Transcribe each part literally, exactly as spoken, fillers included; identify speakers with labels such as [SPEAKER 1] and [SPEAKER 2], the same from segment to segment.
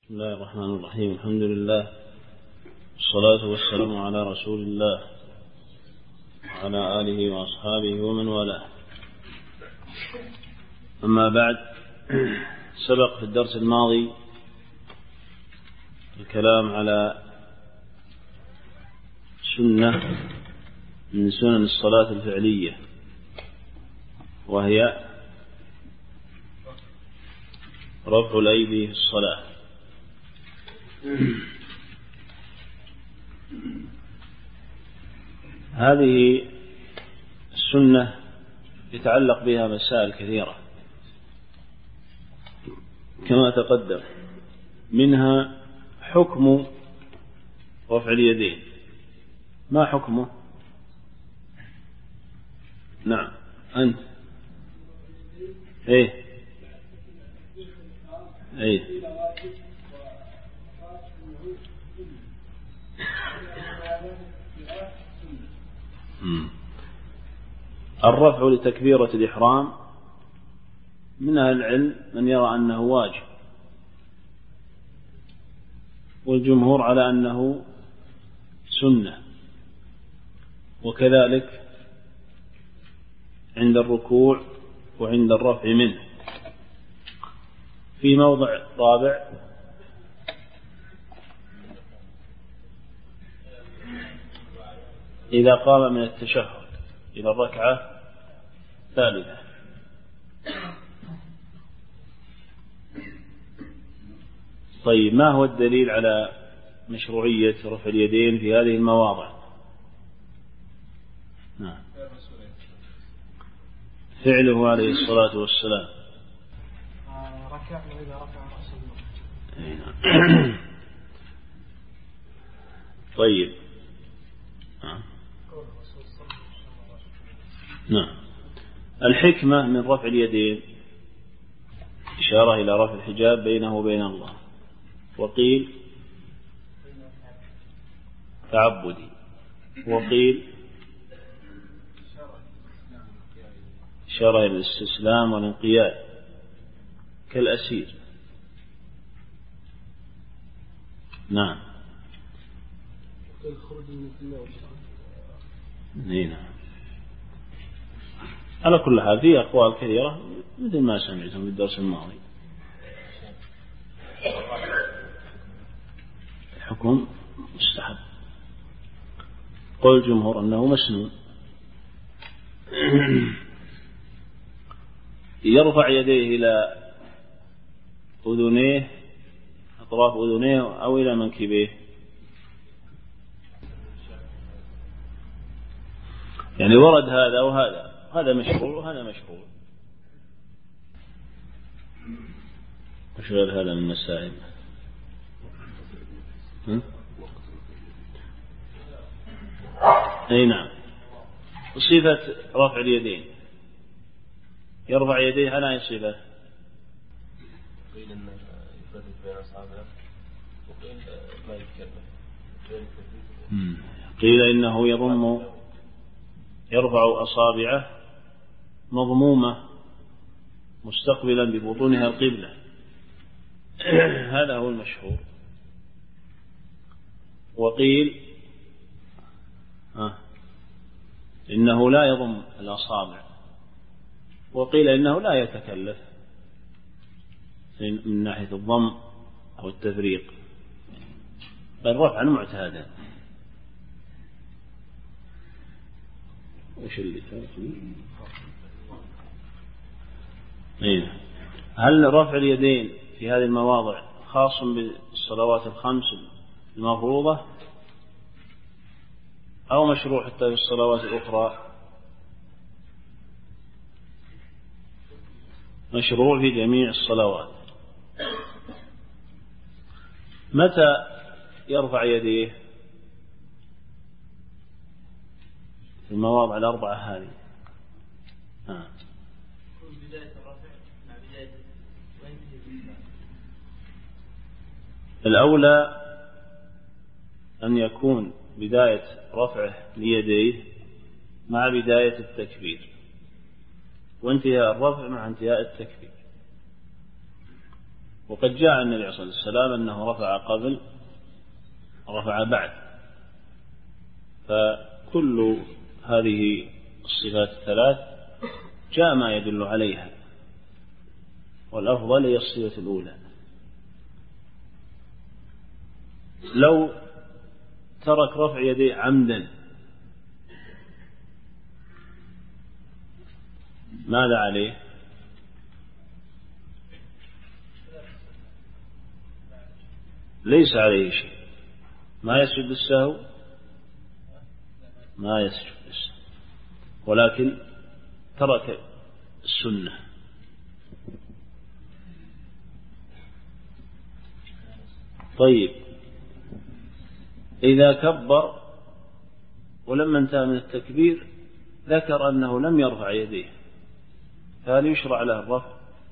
[SPEAKER 1] بسم الله الرحمن الرحيم. الحمد لله والصلاة والسلام على رسول الله وعلى آله وأصحابه ومن والاه. أما بعد، سبق في الدرس الماضي الكلام على سنة من سنن الصلاة الفعلية، وهي رفع الأيدي في الصلاة. هذه السنة يتعلق بها مسائل كثيرة كما تقدم، منها حكم رفع اليدين. ما حكمه؟ نعم أنت إيه إيه الرفع لتكبيرة الإحرام من أهل العلم من يرى أنه واجب، والجمهور على أنه سنة، وكذلك عند الركوع وعند الرفع منه. في موضع رابع إذا قام من التشهد إلى الركعة الثالثة. طيب، ما هو الدليل على مشروعية رفع اليدين في هذه المواضع؟ نعم. فعله عليه الصلاة والسلام.
[SPEAKER 2] ركع وإذا رفع رأسه.
[SPEAKER 1] طيب. نعم. الحكمة من رفع اليدين إشارة إلى رفع الحجاب بينه وبين الله، وقيل تعبدي، وقيل إشارة إلى الاستسلام والانقياد كالأسير. نعم. نعم. على كل حال في أقوال كثيرة مثل ما سمعتم في الدرس الماضي. الحكم مستحب، قول الجمهور أنه مسنون. يرفع يديه إلى أذنيه، أطراف أذنيه، أو إلى منكبيه، يعني ورد هذا وهذا، هذا مشروع وهذا مشروع. وش غير هذا من المسائل؟ أي نعم. وصفة رفع اليدين، يرفع يديه على أي صفة؟
[SPEAKER 3] قيل أن يفرد بين أصابعه، وقيل ما يتكلم.
[SPEAKER 1] قيل إنه يضم يرفع أصابعه مضمومة مستقبلا ببطونها القبلة. هذا هو المشهور. وقيل آه. إنه لا يضم الأصابع، وقيل إنه لا يتكلف من ناحية الضم أو التفريق، بل رفعا معتادا. وش اللي إيه؟ هل رفع اليدين في هذه المواضع خاص بالصلوات الخمس المفروضة، أو مشروع حتى في الصلوات الأخرى؟ مشروع في جميع الصلوات. متى يرفع يديه في المواضع الأربعة هذه؟ آه.
[SPEAKER 2] بداية الرفع مع بداية
[SPEAKER 1] الأولى أن يكون بداية رفعه ليديه مع بداية التكبير، وانتهاء الرفع مع انتهاء التكبير. وقد جاء النبي عليه الصلاة والسلام أنه رفع قبل رفع بعد، فكل هذه الصفات الثلاث جاء ما يدل عليها، والأفضل هي الصفة الأولى. لو ترك رفع يديه عمدا ماذا عليه؟ ليس عليه شيء، ما يسجد السهو، ما يسجد السهو، ولكن ترك السنة. طيب، إذا كبر ولما انتهى من التكبير ذكر أنه لم يرفع يديه، فهل يشرع له الرفع؟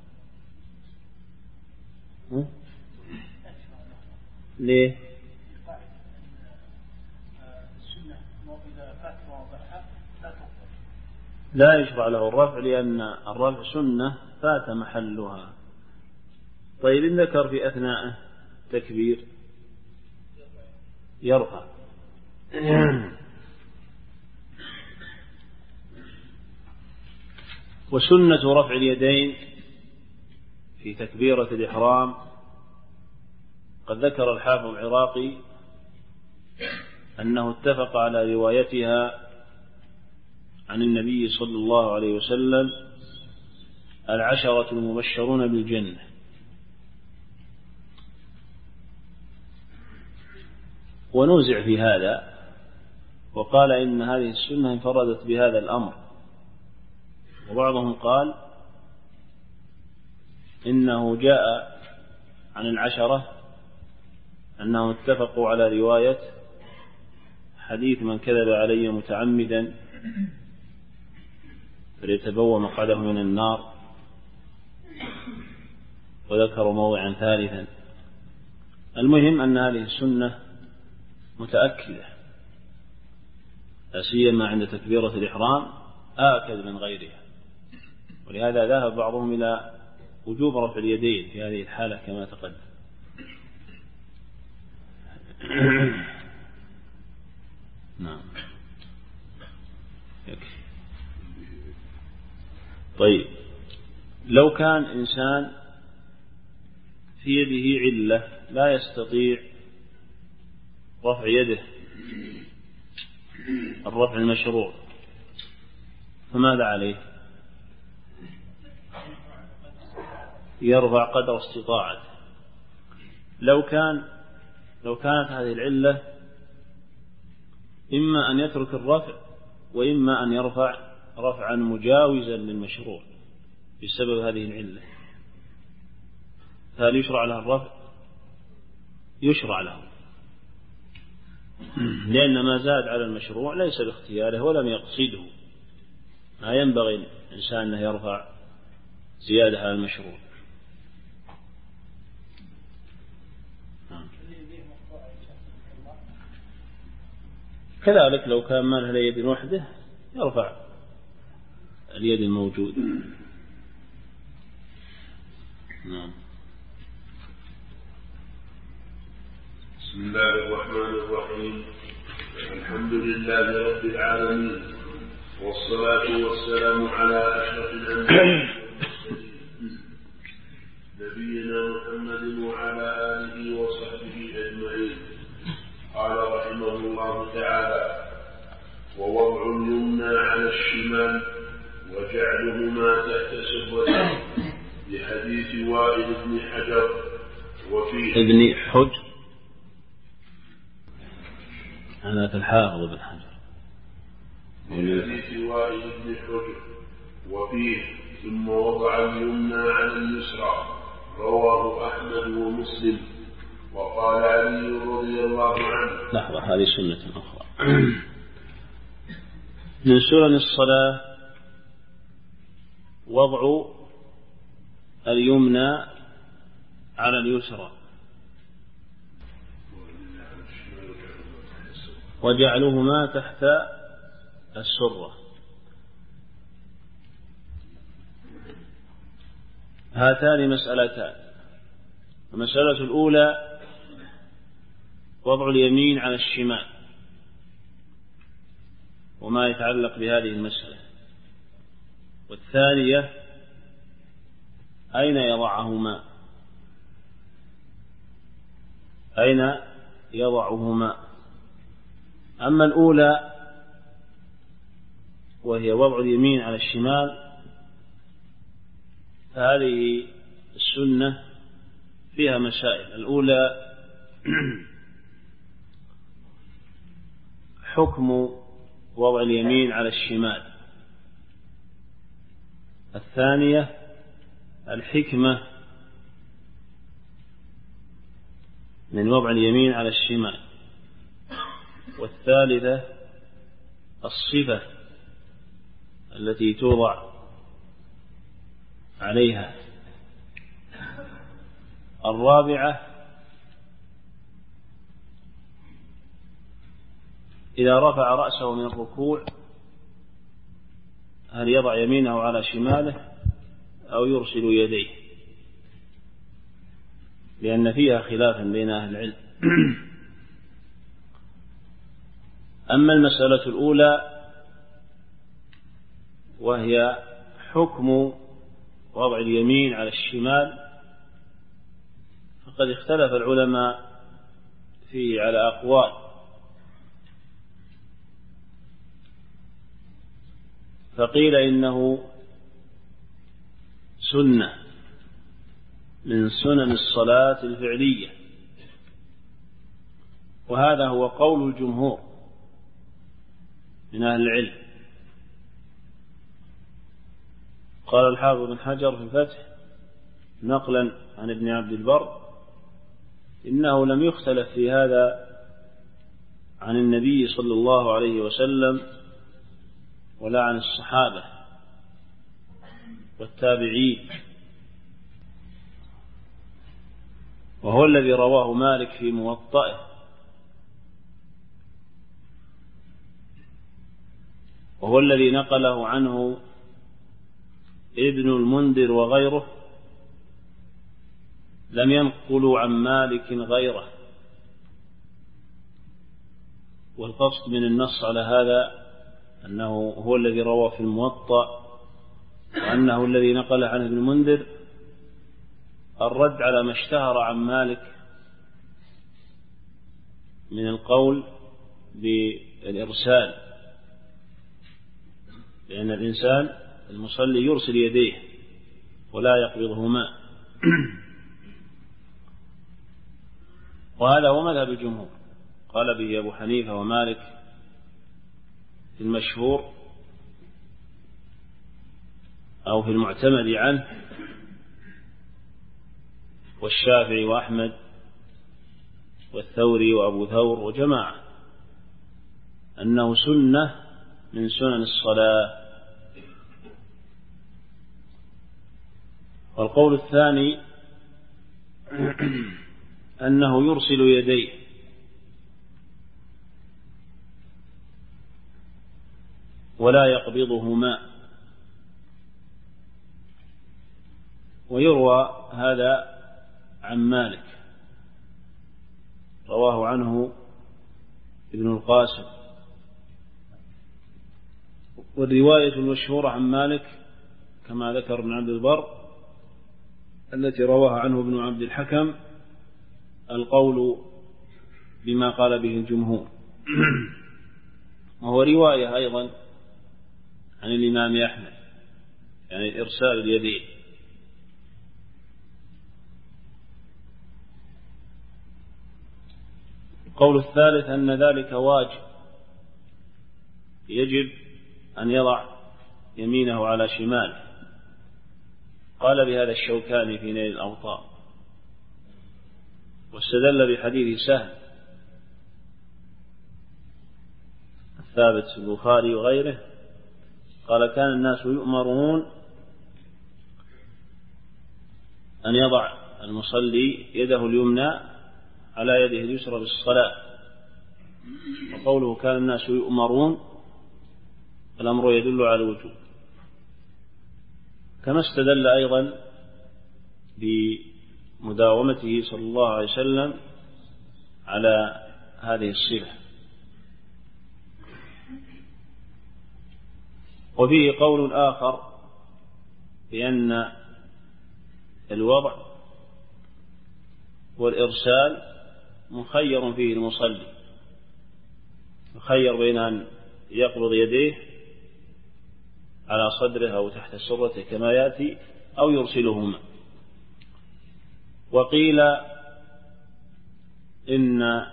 [SPEAKER 1] ليه؟ لا يشرع له الرفع لأن الرفع سنة فات محلها. طيب، إن ذكر في أثناء تكبير يرفع. وسنة رفع اليدين في تكبيرة الإحرام قد ذكر الحافظ العراقي أنه اتفق على روايتها عن النبي صلى الله عليه وسلم العشرة المبشرون بالجنة، ونوزع في هذا وقال إن هذه السنة انفردت بهذا الأمر، وبعضهم قال إنه جاء عن العشرة أنهم اتفقوا على رواية حديث من كذب علي متعمدا فليتبوأ مقعده من النار، وذكروا موضعا ثالثا. المهم أن هذه السنة متأكدة، لا سيما عند تكبيرة الإحرام آكد من غيرها، ولهذا ذهب بعضهم إلى وجوب رفع اليدين في هذه الحالة كما تقدم. نعم، يكفي. طيب، لو كان إنسان في يده علة لا يستطيع رفع يده الرفع المشروع، فماذا عليه؟ يرفع قدر استطاعته. لو كان لو كانت هذه العلة إما أن يترك الرفع وإما أن يرفع رفعا مجاوزا للمشروع بسبب هذه العلة، فهل يشرع له الرفع؟ يشرع له، لأن ما زاد على المشروع ليس باختياره ولم يقصده، ما ينبغي الإنسان أنه يرفع زيادة على المشروع. كذلك لو كان ما له يد وحده يرفع اليد الموجودة. نعم.
[SPEAKER 4] بسم الله الرحمن الرحيم. الحمد لله رب العالمين، والصلاة والسلام على أشرف الأنبياء والمرسلين نبينا محمد وعلى آله وصحبه أجمعين. قال رحمه الله تعالى: ووضع اليمنى على الشمال وجعلهما تحت سرته، لحديث وائل بن حجر وفيه
[SPEAKER 1] ابن حجر، هذا الحافظ بن حجر،
[SPEAKER 4] لحديث وائل بن حجر وفيه ثم وضع اليمنى على اليسرى، رواه أحمد ومسلم. وقال علي رضي الله عنه:
[SPEAKER 1] لحظة، هذه سنة أخرى من سنن الصلاة وضع اليمنى على اليسرى وجعلهما تحت السرة. هاتان مسألتان: المسألة الأولى وضع اليمين على الشمال وما يتعلق بهذه المسألة. والثانية أين يضعهما أين يضعهما أما الأولى وهي وضع اليمين على الشمال فهذه السنة فيها مسائل. الأولى حكم وضع اليمين على الشمال. الثانية الحكمة من وضع اليمين على الشمال. والثالثة الصفة التي توضع عليها. الرابعة إذا رفع رأسه من الركوع هل يضع يمينه على شماله أو يرسل يديه، لأن فيها خلافا بين أهل العلم. أما المسألة الأولى وهي حكم وضع اليمين على الشمال فقد اختلف العلماء فيه على أقوال. فقيل إنه سنة من سنن الصلاة الفعلية، وهذا هو قول الجمهور من أهل العلم. قال الحافظ بن حجر في الفتح نقلا عن ابن عبد البر إنه لم يختلف في هذا عن النبي صلى الله عليه وسلم ولا عن الصحابة والتابعين، وهو الذي رواه مالك في موطئه، وهو الذي نقله عنه ابن المنذر وغيره، لم ينقلوا عن مالك غيره. والقصد من النص على هذا أنه هو الذي روى في الموطأ، وأنه الذي نقل عن ابن المنذر الرد على ما اشتهر عن مالك من القول بالإرسال، لأن الإنسان المصلي يرسل يديه ولا يقبضهما، وهذا هو مذهب الجمهور. قال به أبو حنيفة ومالك في المشهور أو في المعتمد عنه، والشافعي وأحمد والثوري وأبو ثور وجماعة، أنه سنة من سنن الصلاة. والقول الثاني أنه يرسل يديه، ولا يقبضهما، ويروى هذا عن مالك، رواه عنه ابن القاسم. والرواية المشهورة عن مالك كما ذكر ابن عبد البر التي رواها عنه ابن عبد الحكم القول بما قال به الجمهور، وهو رواية أيضا عن الإمام أحمد، يعني إرسال اليدين. القول الثالث أن ذلك واجب، يجب أن يضع يمينه على شماله. قال بهذا الشوكاني في نيل الأوطار، واستدل بحديث سهل الثابت في البخاري وغيره، قال كان الناس يؤمرون أن يضع المصلي يده اليمنى على يده اليسرى بالصلاة. وقوله كان الناس يؤمرون الأمر يدل على الوجوب. كما استدل أيضا مداومته صلى الله عليه وسلم على هذه الصفة. وفيه قول آخر بأن الوضع والإرسال مخير فيه المصلي، مخير بين أن يقبض يديه على صدره أو تحت سرته كما يأتي أو يرسلهما. وقيل إن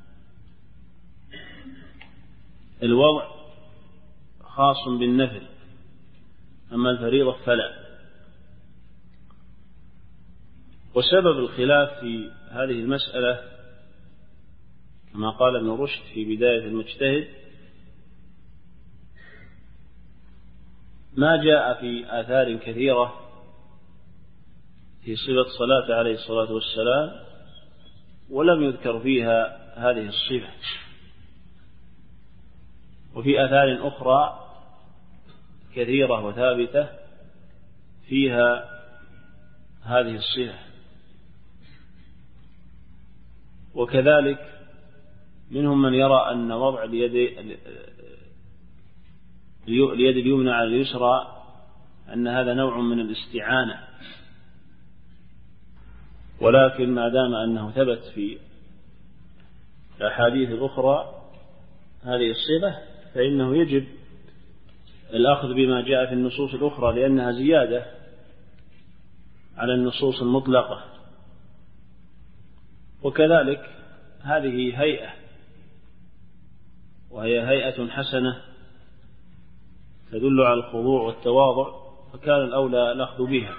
[SPEAKER 1] الوضع خاص بالنفل، أما الفريضة فلا. وسبب الخلاف في هذه المسألة كما قال ابن رشد في بداية المجتهد ما جاء في آثار كثيرة في صفة صلاة عليه الصلاة والسلام ولم يذكر فيها هذه الصفة، وفي آثار أخرى كثيرة وثابتة فيها هذه الصفة. وكذلك منهم من يرى أن وضع اليد اليد اليمنى على اليسرى أن هذا نوع من الاستعانة، ولكن ما دام أنه ثبت في الأحاديث الأخرى هذه الصفة فإنه يجب الأخذ بما جاء في النصوص الأخرى، لأنها زيادة على النصوص المطلقة. وكذلك هذه هيئة، وهي هيئة حسنة تدل على الخضوع والتواضع، فكان الأولى الأخذ بها.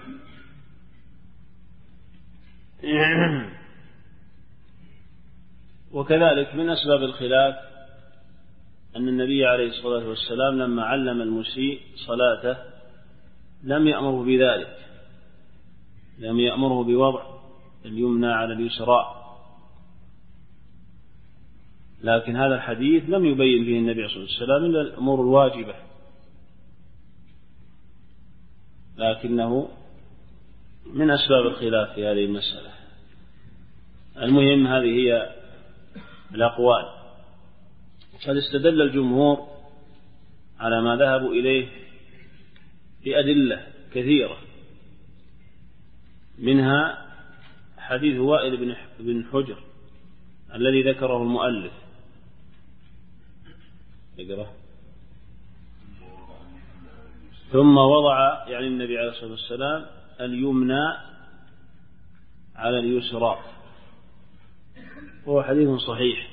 [SPEAKER 1] وكذلك من أسباب الخلاف أن النبي عليه الصلاة والسلام لما علم المسيء صلاته لم يأمره بذلك، لم يأمره بوضع اليمنى على اليسرى، لكن هذا الحديث لم يبين فيه النبي صلى الله عليه وسلم إلا الأمور الواجبة، لكنه من أسباب الخلاف في هذه المسألة. المهم هذه هي الأقوال. قد استدل الجمهور على ما ذهبوا إليه بأدلة كثيرة، منها حديث وائل بن حجر الذي ذكره المؤلف. اقرأ. ثم وضع يعني النبي عليه الصلاة والسلام اليمنى على اليسرى، وهو حديث صحيح.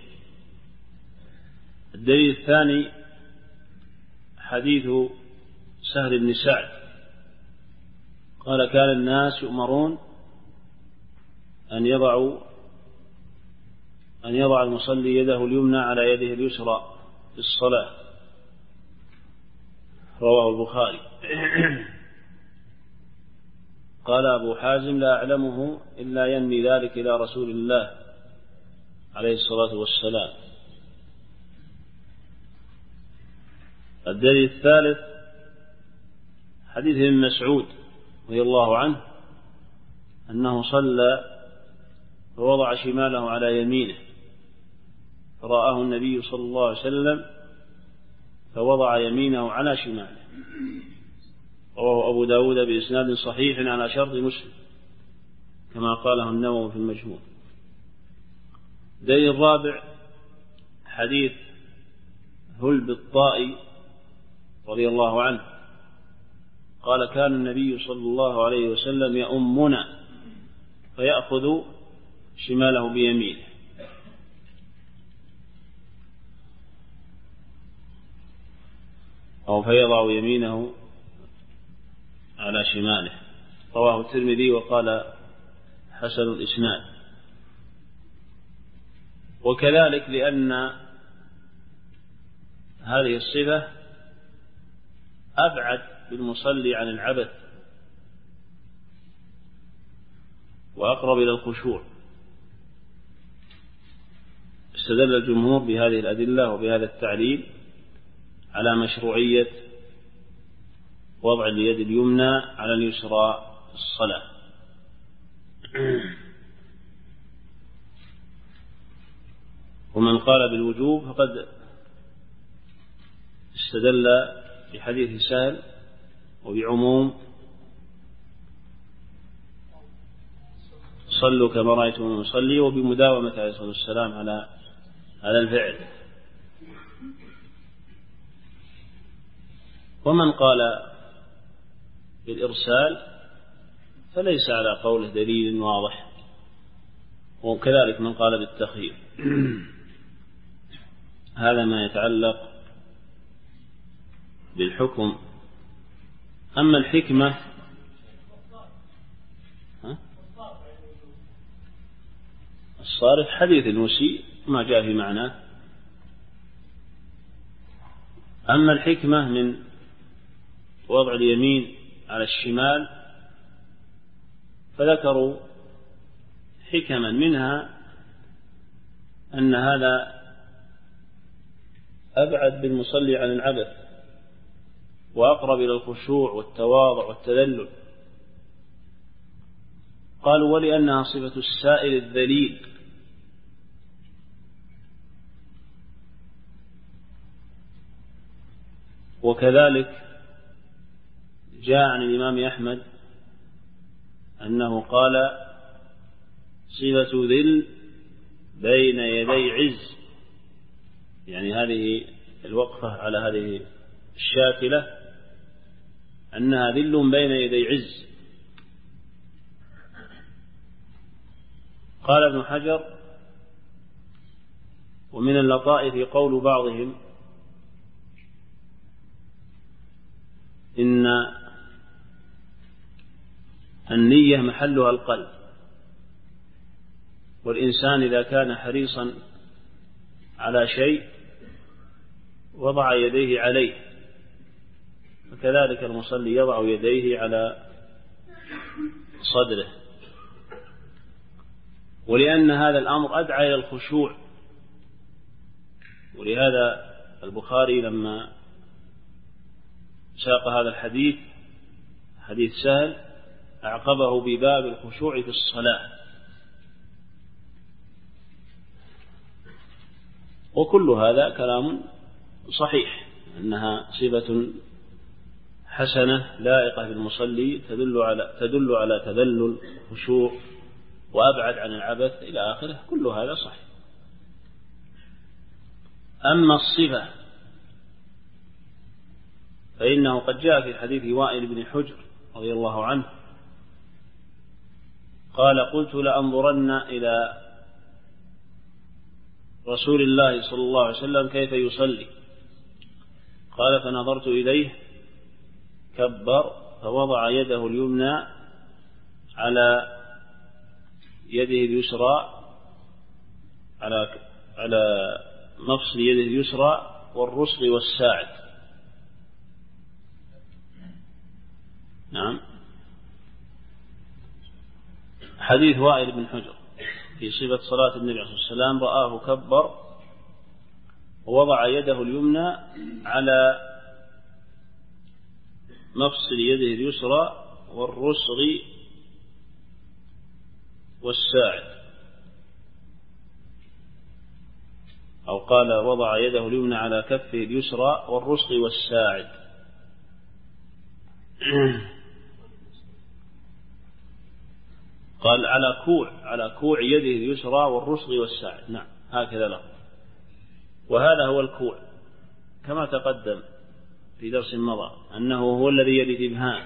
[SPEAKER 1] الدليل الثاني حديث سهل بن سعد قال كان الناس يؤمرون أن يضعوا أن يضع المصلي يده اليمنى على يده اليسرى في الصلاة، رواه البخاري. قال أبو حازم لا أعلمه إلا ينمي ذلك إلى رسول الله عليه الصلاة والسلام. الدليل الثالث حديث ابن مسعود رضي الله عنه أنه صلى فوضع شماله على يمينه فرآه النبي صلى الله عليه وسلم فوضع يمينه على شماله، رواه أبو داود بإسناد صحيح على شرط مسلم كما قاله النووي في المجموع. الدليل الرابع حديث هلب الطائي رضي الله عنه قال كان النبي صلى الله عليه وسلم يؤمنا فيأخذ شماله بيمينه، أو فيضع يمينه على شماله، رواه الترمذي وقال حسن الإسناد. وكذلك لأن هذه الصفة أبعد بالمصلي عن العبث وأقرب إلى الخشوع، استدل الجمهور بهذه الأدلة وبهذا التعليل على مشروعية وضع اليد اليمنى على اليسرى في الصلاة. ومن قال بالوجوب فقد استدل بحديث سهل وبعموم صلوا كما رأيتم يصلي، وبمداومة عليه الصلاة والسلام على على الفعل. ومن قال بالإرسال فليس على قوله دليل واضح، وكذلك من قال بالتخيير. هذا ما يتعلق بالحكم. أما الحكمة الصارف حديث المسيء ما جاء في معناه. أما الحكمة من وضع اليمين على الشمال فذكروا حكما، منها أن هذا أبعد بالمصلي عن العبث وأقرب إلى الخشوع والتواضع والتذلل. قالوا ولأنها صفة السائل الذليل، وكذلك جاء عن الإمام أحمد أنه قال صفة ذل بين يدي عز، يعني هذه الوقفة على هذه الشاكلة أنها ذل بين يدي عز. قال ابن حجر ومن اللطائف قول بعضهم إن النية محلها القلب، والإنسان إذا كان حريصا على شيء وضع يديه عليه، وكذلك المصلي يضع يديه على صدره، ولأن هذا الأمر أدعى إلى الخشوع. ولهذا البخاري لما ساق هذا الحديث حديث سهل أعقبه بباب الخشوع في الصلاة. وكل هذا كلام صحيح أنها صفة حسنة لائقة بالمصلي تدل على تدل على تذلل خشوع وأبعد عن العبث إلى آخره، كل هذا صحيح. أما الصفة فإنه قد جاء في حديث وائل بن حجر رضي الله عنه قال قلت لأنظرن إلى رسول الله صلى الله عليه وسلم كيف يصلي، قال فنظرت إليه كبر فوضع يده اليمنى على يده اليسرى على على مفصل يده اليسرى والرسغ والساعد. نعم، حديث وائل بن حجر في صفة صلاة النبي عليه الصلاة والسلام رآه كبر ووضع يده اليمنى على مفصل يده اليسرى والرسغ والساعد، أو قال وضع يده اليمنى على كفه اليسرى والرسغ والساعد. قال على كوع على كوع يده اليسرى والرسغ والساعد. نعم، هكذا له. وهذا هو الكوع كما تقدم في درس مضى أنه هو الذي يلي الإبهام.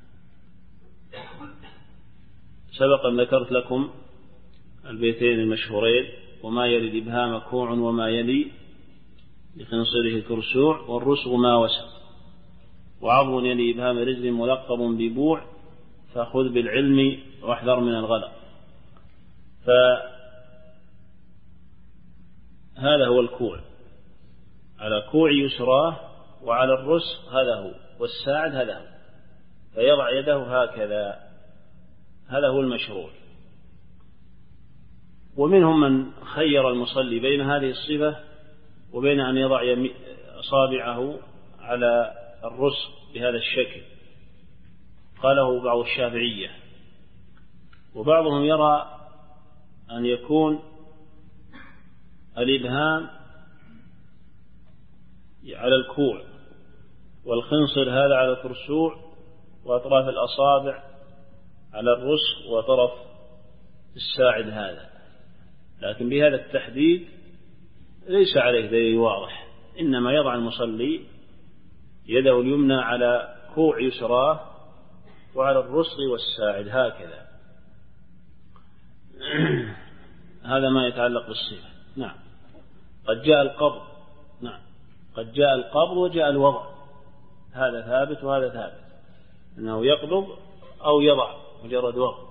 [SPEAKER 1] سبقا ذكرت لكم البيتين المشهورين: وما يلي الإبهام كوع وما يلي لخنصره الكرسوع، والرسغ ما وسع، وعظم يلي إبهام رجل ملقب ببوع، فخذ بالعلم واحذر من الغلط. فهذا هو الكوع، على كوع يسراه وعلى الرسغ هذا هو، والساعد هذا هو، فيضع يده هكذا، هذا هو المشروع. ومنهم من خير المصلي بين هذه الصفة وبين أن يضع أصابعه على الرسغ بهذا الشكل، قاله بعض الشافعية. وبعضهم يرى أن يكون الإبهام على الكوع، والخنصر هذا على الكرسوع، وأطراف الأصابع على الرسغ وطرف الساعد هذا. لكن بهذا التحديد ليس عليه دليل واضح، إنما يضع المصلي يده اليمنى على كوع يسراه وعلى الرسغ والساعد هكذا. هذا ما يتعلق بالصفة. نعم. قد جاء القبض، نعم قد جاء القبض وجاء الوضع، هذا ثابت وهذا ثابت، أنه يقبض أو يضع مجرد وضع.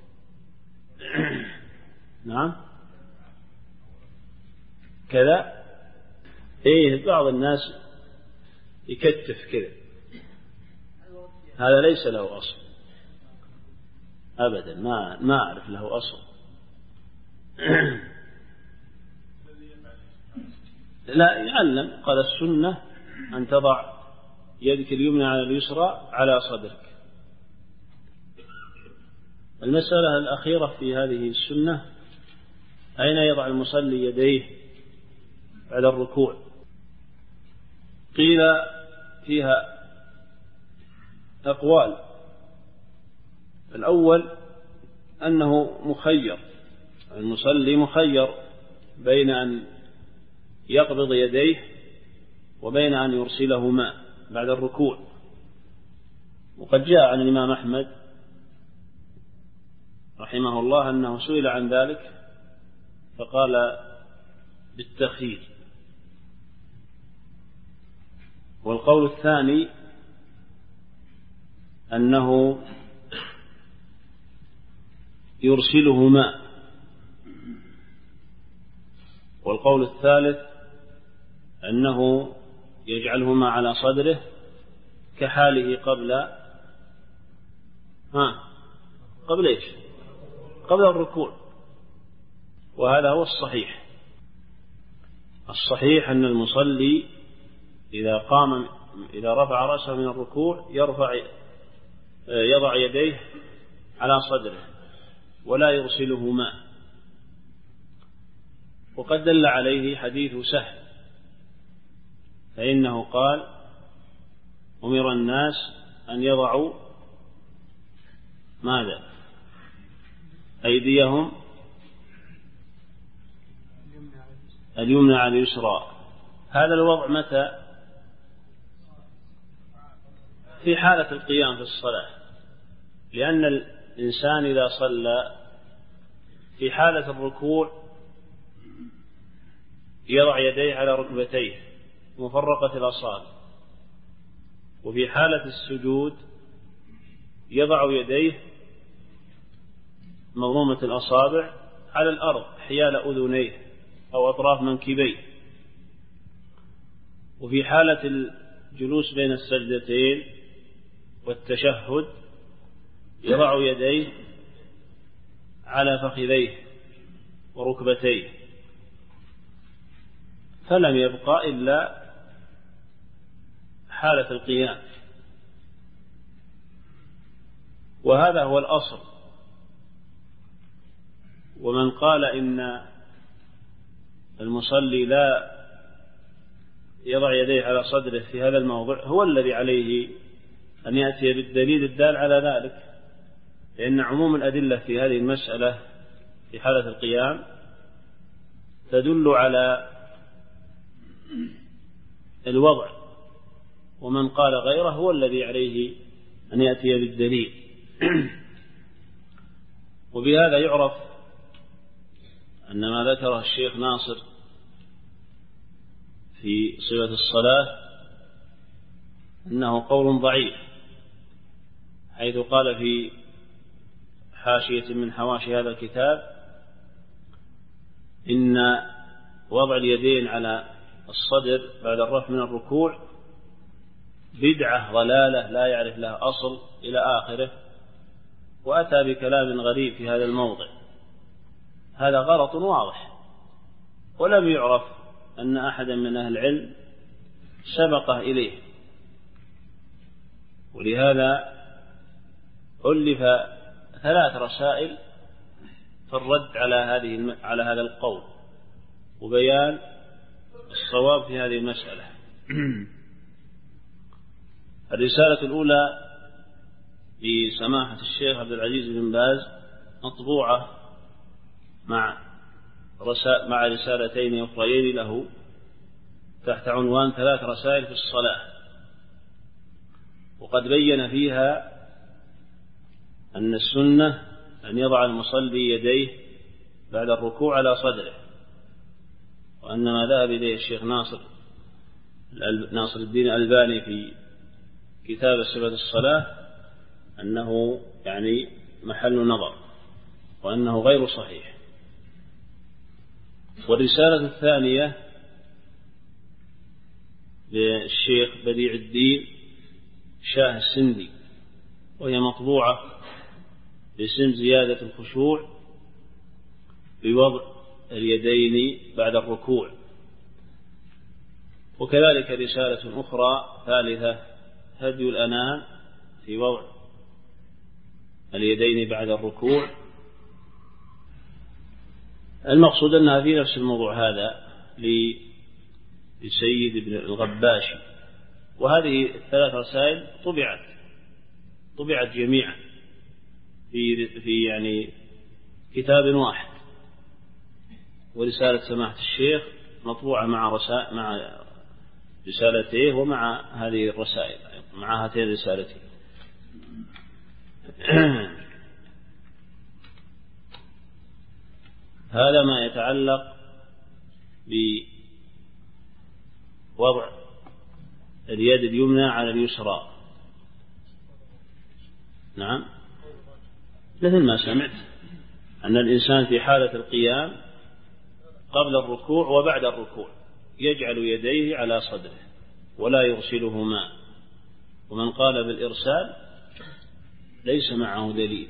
[SPEAKER 1] نعم كذا. إيه بعض الناس يكتف كذا، هذا ليس له أصل أبدا، ما ما أعرف له أصل. لا يعلم، قال السنة أن تضع يدك اليمنى على اليسرى على صدرك. المسألة الأخيرة في هذه السنة: أين يضع المصلي يديه بعد الركوع؟ قيل فيها أقوال. الأول أنه مخير، المصلي مخير بين أن يقبض يديه وبين أن يرسلهما بعد الركوع. وقد جاء عن الإمام أحمد رحمه الله أنه سئل عن ذلك فقال بالتخيير. والقول الثاني أنه يرسلهما. والقول الثالث أنه يجعلهما على صدره كحاله قبل ها قبل إيش؟ قبل الركوع. وهذا هو الصحيح. الصحيح أن المصلي إذا قام إذا رفع رأسه من الركوع يرفع يضع يديه على صدره ولا يرسلهما. وقد دل عليه حديث سهل، فإنه قال: أمر الناس أن يضعوا ماذا؟ أيديهم اليمنى على اليسرى. هذا الوضع متى؟ في حالة القيام في الصلاة، لأن الإنسان إذا صلى في حالة الركوع يضع يديه على ركبتيه مفرقة الأصابع، وفي حالة السجود يضع يديه مضمومة الأصابع على الأرض حيال أذنيه أو أطراف منكبيه. وفي حالة الجلوس بين السجدتين والتشهد يضع يديه على فخذيه وركبتيه، فلم يبقى إلا حالة القيام. وهذا هو الأصل. ومن قال إن المصلي لا يضع يديه على صدره في هذا الموضع هو الذي عليه أن يأتي بالدليل الدال على ذلك، لأن عموم الأدلة في هذه المسألة في حالة القيام تدل على الوضع، ومن قال غيره هو الذي عليه أن يأتي بالدليل. وبهذا يعرف أن ما ذكره الشيخ ناصر في صفة الصلاة أنه قول ضعيف، حيث قال في حاشية من حواشي هذا الكتاب: إن وضع اليدين على الصدر بعد الرفع من الركوع بدعة ضلالة لا يعرف لها أصل إلى آخره، وأتى بكلام غريب في هذا الموضع. هذا غلط واضح، ولم يعرف أن أحدا من أهل العلم سبقه إليه. ولهذا ألف ثلاث رسائل في الرد على هذه على هذا القول، وبيان الصواب في هذه المسألة. الرسالة الأولى لسماحة الشيخ عبد العزيز بن باز مطبوعة مع مع رسالتين أخريين له تحت عنوان ثلاث رسائل في الصلاة، وقد بين فيها أن السنة أن يضع المصلي يديه بعد الركوع على صدره، وأن ما ذهب إليه الشيخ ناصر ناصر الدين الألباني في كتاب صفة الصلاة أنه يعني محل نظر، وأنه غير صحيح. والرسالة الثانية للشيخ بديع الدين شاه السندي، وهي مطبوعة باسم زيادة الخشوع بوضع اليدين بعد الركوع. وكذلك رسالة أخرى ثالثة هدي الأنام في وضع اليدين بعد الركوع. المقصود أنها في نفس الموضوع هذا لسيد ابن الغباشي. وهذه الثلاث رسائل طبعت طبعت جميعا في في يعني كتاب واحد، ورسالة سماحة الشيخ مطبوعة مع رسائل مع رسالته ومع هذه الرسائل مع هاتين الرسالتين. هذا ما يتعلق بوضع اليد اليمنى على اليسرى. نعم، مثل ما سمعت أن الإنسان في حالة القيام قبل الركوع وبعد الركوع يجعل يديه على صدره ولا يغسلهما، ومن قال بالإرسال ليس معه دليل.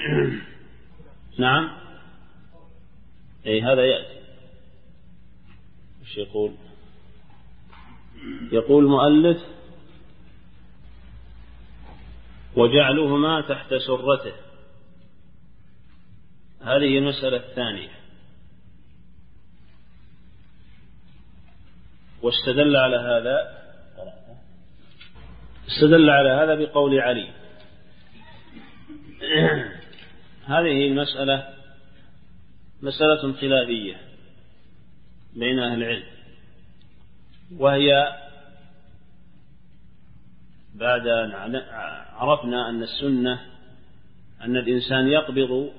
[SPEAKER 1] نعم، أي هذا يأتي. ايش يقول؟ يقول المؤلف وجعلهما تحت سرته. هذه المسألة الثانية. واستدل على هذا استدل على هذا بقول علي. هذه المسألة مسألة خلافية بين أهل العلم، وهي بعد أن عرفنا أن السنة أن الإنسان يقبض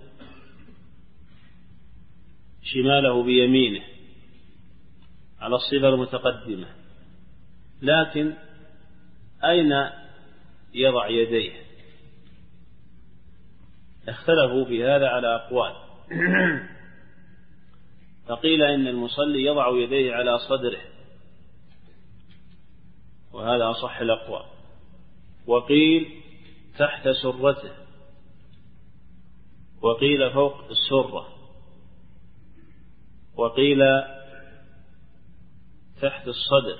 [SPEAKER 1] شماله بيمينه على الصفة المتقدمة، لكن أين يضع يديه؟ اختلفوا في هذا على أقوال. فقيل إن المصلي يضع يديه على صدره، وهذا أصح الأقوال. وقيل تحت سرته، وقيل فوق السرة، وقيل تحت الصدر،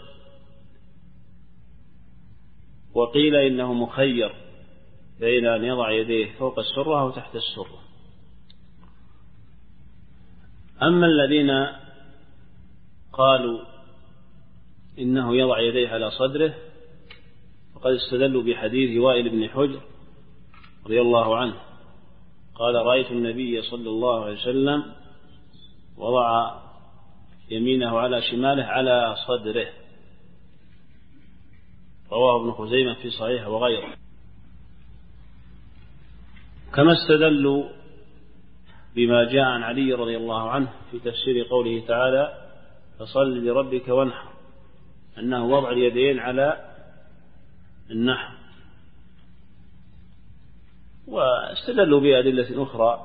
[SPEAKER 1] وقيل إنه مخير بين أن يضع يديه فوق السرة أو تحت السرة. أما الذين قالوا إنه يضع يديه على صدره فقد استدلوا بحديث وائل بن حجر رضي الله عنه قال رأيت النبي صلى الله عليه وسلم وضع يمينه على شماله على صدره، رواه ابن خزيمة في صحيح وغيره. كما استدلوا بما جاء عن علي رضي الله عنه في تفسير قوله تعالى فصل لربك وانحر، أنه وضع اليدين على النحر. واستدلوا بأدلة أخرى.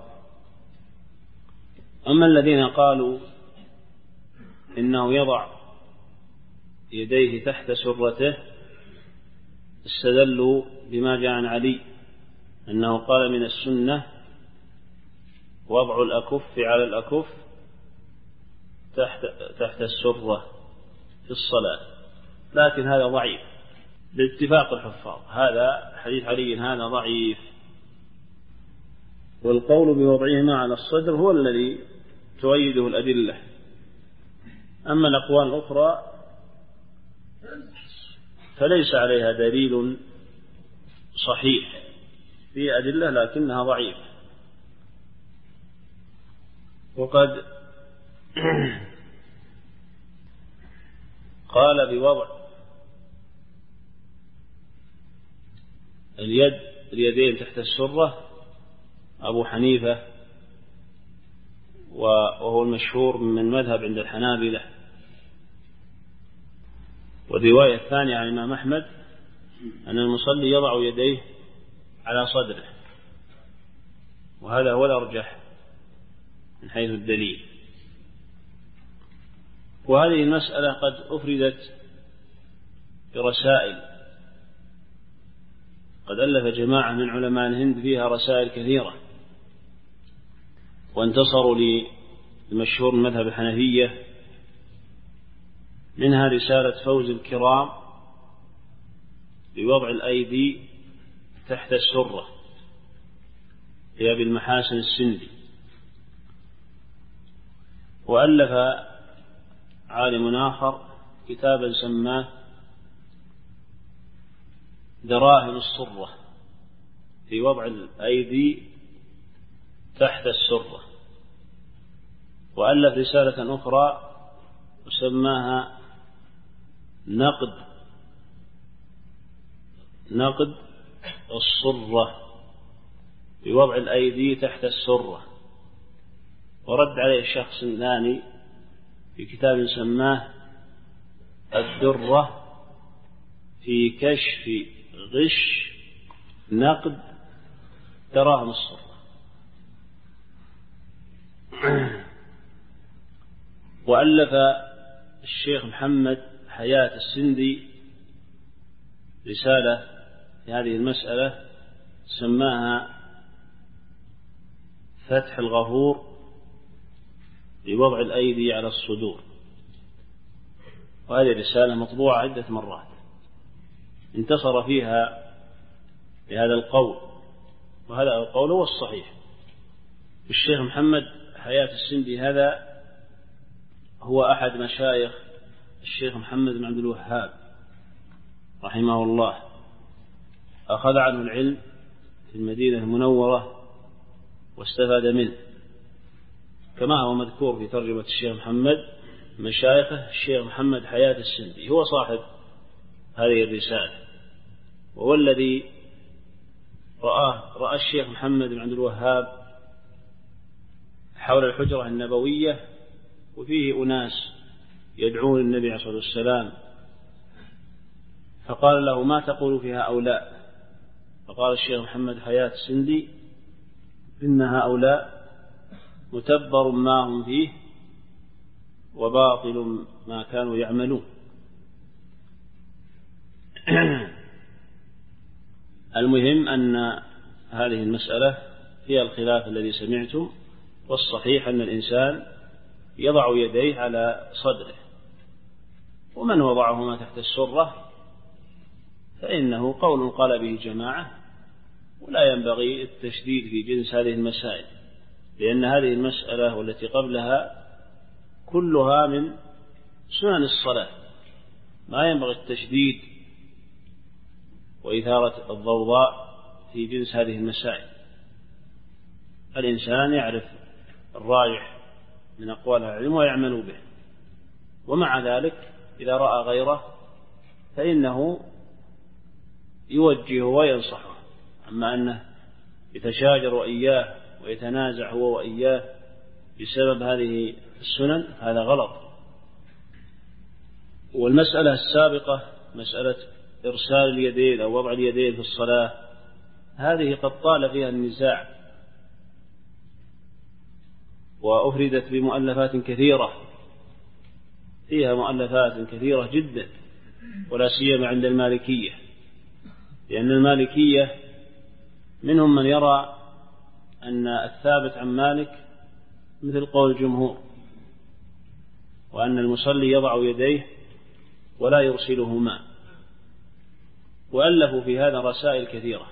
[SPEAKER 1] أما الذين قالوا إنه يضع يديه تحت سرته استدلوا بما جاء عن علي أنه قال من السنة وضع الأكف على الأكف تحت, تحت السرة في الصلاة، لكن هذا ضعيف باتفاق الحفاظ. هذا حديث علي هذا ضعيف، والقول بوضعهما على الصدر هو الذي تؤيده الأدلة أما الأقوال الأخرى فليس عليها دليل صحيح، في أدلة لكنها ضعيفة. وقد قال بوضع اليد اليدين تحت السرة أبو حنيفة، وهو المشهور من مذهب عند الحنابلة. والرواية الثانية عن الإمام أحمد أن المصلي يضع يديه على صدره، وهذا هو الأرجح من حيث الدليل. وهذه المسألة قد أفردت برسائل، قد ألف جماعة من علماء الهند فيها رسائل كثيرة، وانتصروا للمشهور من مذهب الحنفية، منها رسالة فوز الكرام بوضع الأيدي تحت السرة هي بالمحاسن السندي. وألف عالم آخر كتابا سماه دراهم الصرة في وضع الأيدي تحت السرة. وألف رسالة أخرى وسماها نقد نقد الصرة بوضع الأيدي تحت السرة. ورد عليه الشخص الثاني في كتاب سماه الدرة في كشف غش نقد دراهم الصرة. وألف الشيخ محمد حياة السندي رسالة في هذه المسألة سماها فتح الغفور بوضع الأيدي على الصدور. وهذه الرسالة مطبوعة عدة مرات، انتصر فيها بهذا القول، وهذا القول هو الصحيح. الشيخ محمد حياة السندي هذا هو أحد مشايخ الشيخ محمد بن عبد الوهاب رحمه الله، أخذ عنه العلم في المدينة المنورة واستفاد منه، كما هو مذكور في ترجمة الشيخ محمد. مشايخه الشيخ محمد حياة السندي هو صاحب هذه الرسالة، وهو الذي رآه رأى الشيخ محمد بن عبد الوهاب حول الحجرة النبوية وفيه أناس يدعون النبي عليه الصلاة والسلام، فقال له ما تقول في هؤلاء؟ فقال الشيخ محمد حياة السندي إن هؤلاء متبر ما هم فيه وباطل ما كانوا يعملون. المهم أن هذه المسألة فيها الخلاف الذي سمعتم، والصحيح أن الإنسان يضع يديه على صدره، ومن وضعهما تحت السرة فإنه قول قال به جماعة، ولا ينبغي التشديد في جنس هذه المسائل، لأن هذه المسألة والتي قبلها كلها من سنن الصلاة، ما ينبغي التشديد وإثارة الضوضاء في جنس هذه المسائل. الإنسان يعرف الراجح من أقوال العلم ويعمل به، ومع ذلك إذا رأى غيره فإنه يوجهه وينصحه. أما أنه يتشاجر وإياه ويتنازع هو وإياه بسبب هذه السنن هذا غلط. والمسألة السابقة مسألة إرسال اليدين أو وضع اليدين في الصلاة، هذه قد طال فيها النزاع وأفردت بمؤلفات كثيرة، فيها مؤلفات كثيرة جدا، ولا سيما عند المالكية، لأن المالكية منهم من يرى أن الثابت عن مالك مثل قول الجمهور، وأن المصلي يضع يديه ولا يرسلهما، وألفوا في هذا رسائل كثيرة،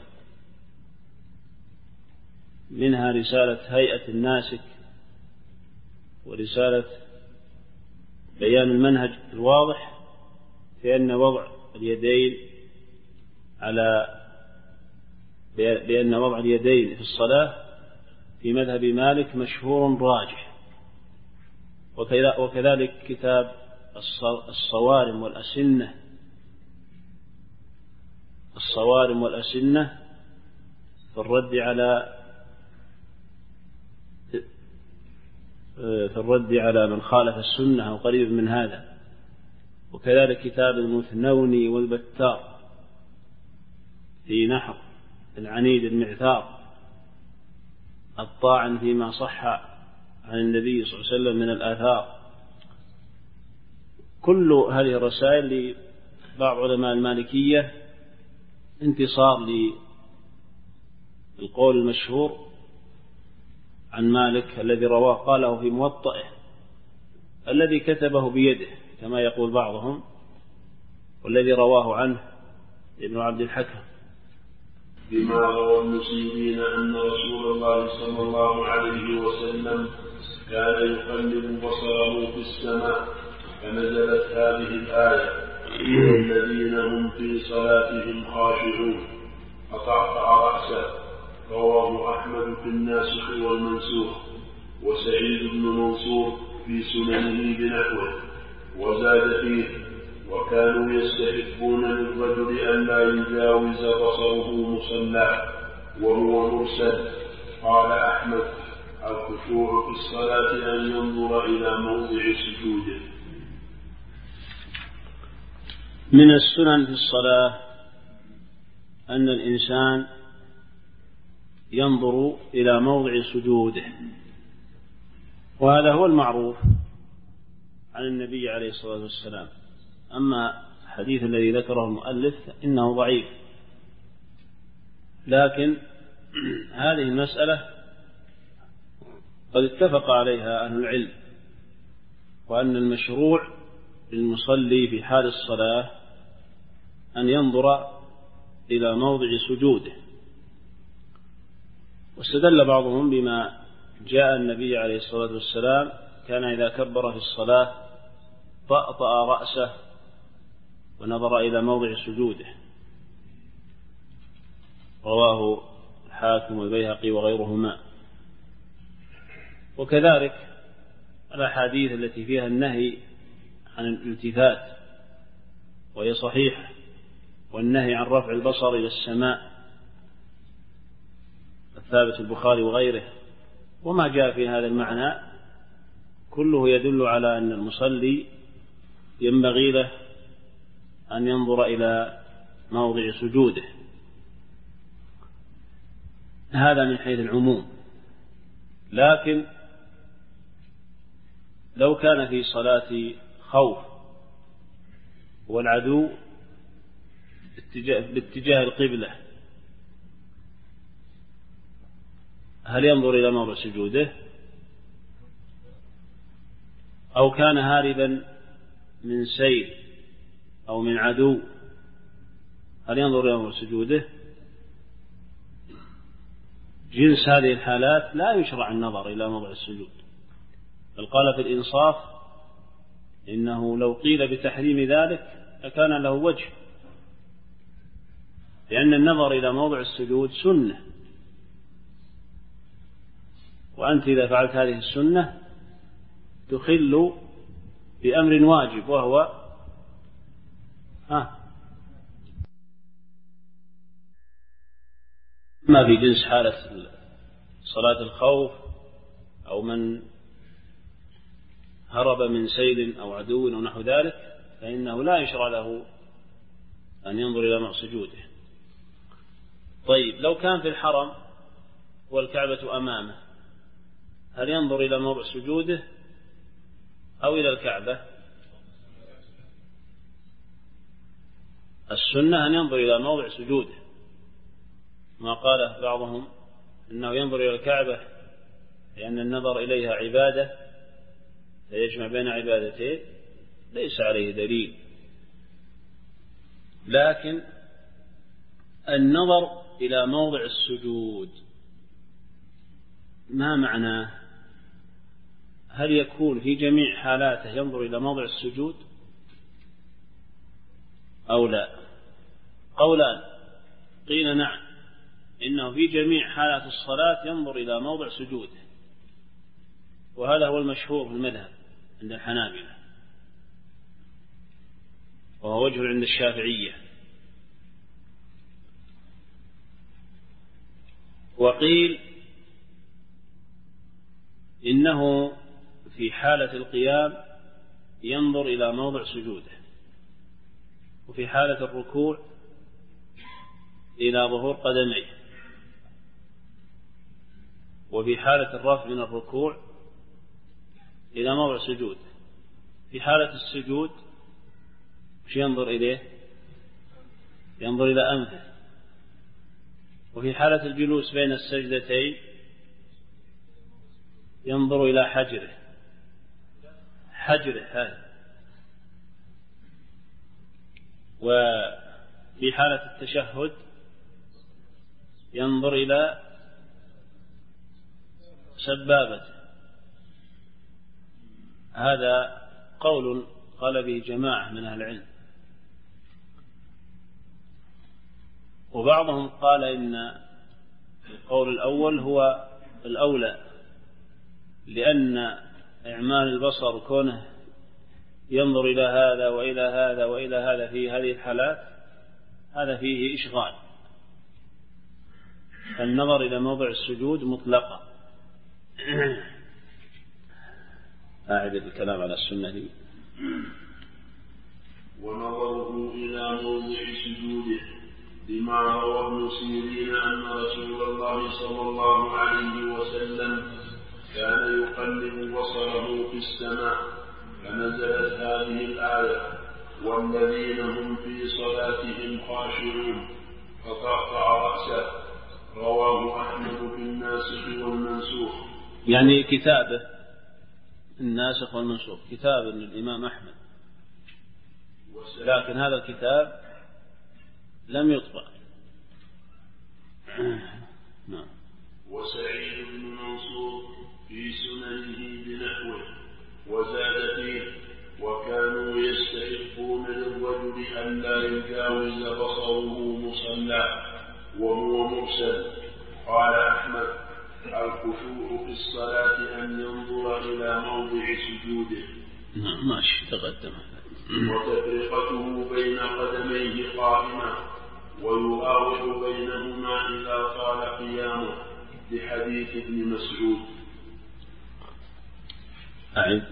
[SPEAKER 1] منها رسالة هيئة الناسك، ورسالة بيان المنهج الواضح في أن وضع اليدين على بأن وضع اليدين في الصلاة في مذهب مالك مشهور راجح، وكذلك كتاب الصوارم والأسنة الصوارم والأسنة في الرد على في الرد على من خالف السنة أو قريب من هذا، وكذلك كتاب المثنوني والبتار في نحو العنيد المعثار الطاعن فيما صح عن النبي صلى الله عليه وسلم من الآثار. كل هذه الرسائل لبعض علماء المالكية انتصار للقول المشهور عن مالك الذي رواه قاله في موطئه الذي كتبه بيده كما يقول بعضهم، والذي رواه عنه ابن عبد الحكم،
[SPEAKER 4] بما روى المسلمين أن رسول الله صلى الله عليه وسلم كان يقلب بصره في السماء، فنزلت هذه الآية: الذين هم في صلاتهم خاشعون، فقطع رأسه. رواه أحمد في الناسخ والمنسوخ، وسعيد بن منصور في سننه بنحوه، وزاد فيه: وكانوا يستحبون للرجل أن لا يجاوز بصره مصلاه، وهو مرسل. قال أحمد: الخشوع في الصلاة أن ينظر إلى موضع سجوده.
[SPEAKER 1] من السنن في الصلاة أن الإنسان ينظر إلى موضع سجوده، وهذا هو المعروف عن النبي عليه الصلاة والسلام. أما الحديث الذي ذكره المؤلف إنه ضعيف، لكن هذه المسألة قد اتفق عليها أهل العلم، وأن المشروع للمصلي في حال الصلاة أن ينظر إلى موضع سجوده. واستدل بعضهم بما جاء النبي عليه الصلاة والسلام كان إذا كبر في الصلاة طأطأ رأسه ونظر إلى موضع سجوده، رواه الحاكم والبيهقي وغيرهما. وكذلك الأحاديث التي فيها النهي عن الالتفات وهي صحيحة، والنهي عن رفع البصر إلى السماء الثابت البخاري وغيره، وما جاء في هذا المعنى كله يدل على أن المصلي ينبغي له أن ينظر إلى موضع سجوده. هذا من حيث العموم. لكن لو كان في صلاة خوف والعدو باتجاه القبلة، هل ينظر إلى موضع سجوده؟ أو كان هاربا من سيل أو من عدو، هل ينظر إلى موضع سجوده؟ جنس هذه الحالات لا يشرع النظر إلى موضع السجود، بل قال في الإنصاف إنه لو قيل بتحريم ذلك لكان له وجه، لأن النظر إلى موضع السجود سنة، وأنت إذا فعلت هذه السنة تخل بأمر واجب، وهو ها ما في جنس حالة صلاة الخوف أو من هرب من سيل أو عدو أو نحو ذلك، فإنه لا يشرع له أن ينظر إلى موضع سجوده. طيب لو كان في الحرم والكعبة أمامه، هل ينظر إلى موضع سجوده أو إلى الكعبة؟ السنة أن ينظر إلى موضع سجوده، ما قاله بعضهم أنه ينظر إلى الكعبة لأن النظر إليها عبادة فيجمع بين عبادتين، ليس عليه دليل. لكن النظر إلى موضع السجود ما معناه؟ هل يكون في جميع حالاته ينظر إلى موضع السجود أو لا؟ قولان، قيل نعم، إنه في جميع حالات الصلاة ينظر إلى موضع سجوده، وهذا هو المشهور في المذهب عند الحنابلة، وهو وجه عند الشافعية. وقيل إنه في حالة القيام ينظر إلى موضع سجوده، وفي حالة الركوع إلى ظهور قدميه، وفي حالة الرفع من الركوع إلى موضع سجوده. في حالة السجود مش ينظر إليه؟ ينظر إلى أنفه. وفي حالة الجلوس بين السجدتين ينظر إلى حجره حجره هذا. وفي حالة التشهد ينظر إلى سبابته. هذا قول قال به جماعة من أهل العلم، وبعضهم قال إن القول الأول هو الأولى، لأن إعمال البصر كونه ينظر إلى هذا وإلى هذا وإلى هذا في هذه الحالات هذا فيه إشغال، فالنظر إلى موضع السجود مطلقا. أعد الكلام على السنة دي.
[SPEAKER 4] ونظره إلى موضع سجوده لما روى ابن سيرين أن رسول الله صلى الله عليه وسلم كان يقلب بصره في السماء، فنزلت هذه الآية: والذين هم في صلاتهم خاشعون، فقطع رأسه. رواه أحمد في الناسخ والمنسوخ.
[SPEAKER 1] يعني كتابه الناسخ والمنسوخ كتاب للإمام أحمد، لكن هذا الكتاب لم يطبع. نعم.
[SPEAKER 4] وسعيد بن منصور في سننه بنحوه وزاد فيه: وكانوا يستحقون للرجل أن لا يجاوز بصره مصلى، وهو مرسل. قال أحمد: الخشوع في الصلاة أن ينظر إلى موضع سجوده.
[SPEAKER 1] نعم ماشي تقدم.
[SPEAKER 4] وتفرقته بين قدميه قائما، ويراوح بينهما إذا طال قيامه، لحديث ابن مسعود.
[SPEAKER 1] أعد.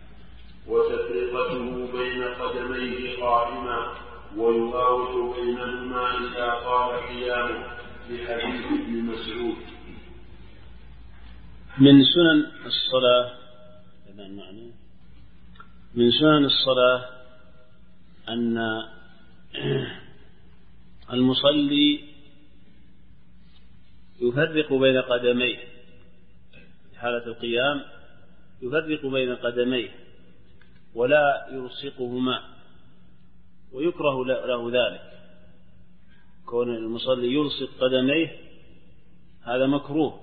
[SPEAKER 4] وتفرقته بين قدميه قائما، ويراوح بينهما إذا طال قيامه، لحديث ابن مسعود.
[SPEAKER 1] من سنن الصلاة من سنن الصلاة أن المصلي يفرق بين قدميه في حالة القيام، يفرق بين قدميه ولا يلصقهما، ويكره له ذلك. كون المصلي يلصق قدميه هذا مكروه،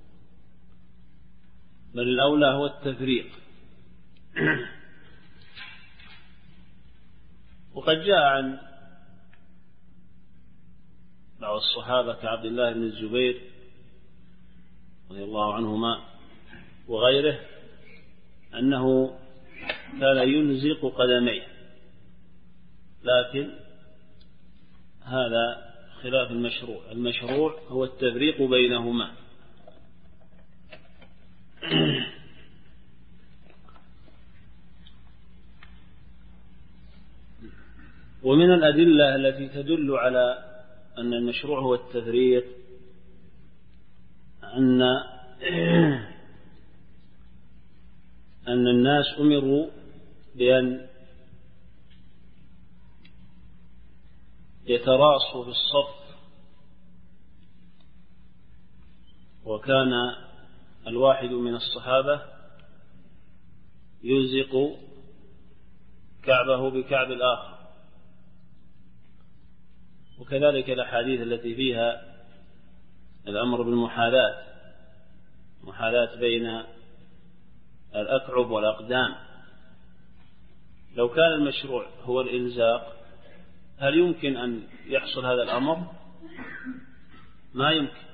[SPEAKER 1] بل الأولى هو التفريق. وقد جاء عن بعض الصحابة كعبد الله بن الزبير رضي الله عنهما وغيره أنه كان يلزق قدميه، لكن هذا خلاف المشروع. المشروع هو التفريق بينهما. ومن الأدلة التي تدل على أن المشروع هو التفريق أن أن الناس أمروا بأن يتراصوا في الصف، وكان الواحد من الصحابة يلزق كعبه بكعب الآخر، وكذلك الأحاديث التي فيها الأمر بالمحاذاة، محاذاة بين الأكعب والأقدام. لو كان المشروع هو الإلزاق هل يمكن أن يحصل هذا الأمر؟ ما يمكن.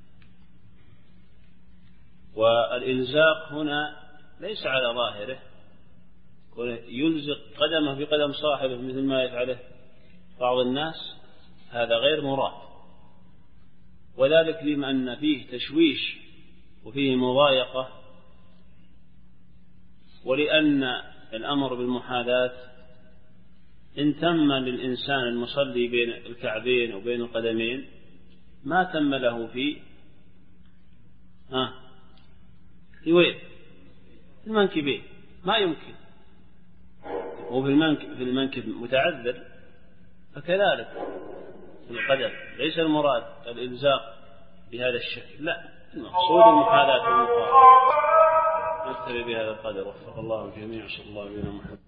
[SPEAKER 1] والإلزاق هنا ليس على ظاهره، يلزق قدمه في قدم صاحبه مثل ما يفعله بعض الناس، هذا غير مراد. وذلك لما أن فيه تشويش وفيه مضايقة، ولأن الأمر بالمحاذاة إن تم للإنسان المصلي بين الكعبين أو بين القدمين ما تم له في ها في وين في المنكبين، ما يمكن. وفي المنكب في المنكب متعذر، فكذلك في القدم ليس المراد الإلزاق بهذا الشكل، لا، المقصود المحاذاة والمقارنة. نكتفي بهذا القدر، وفق الله الجميع. صلى الله عليه وسلم.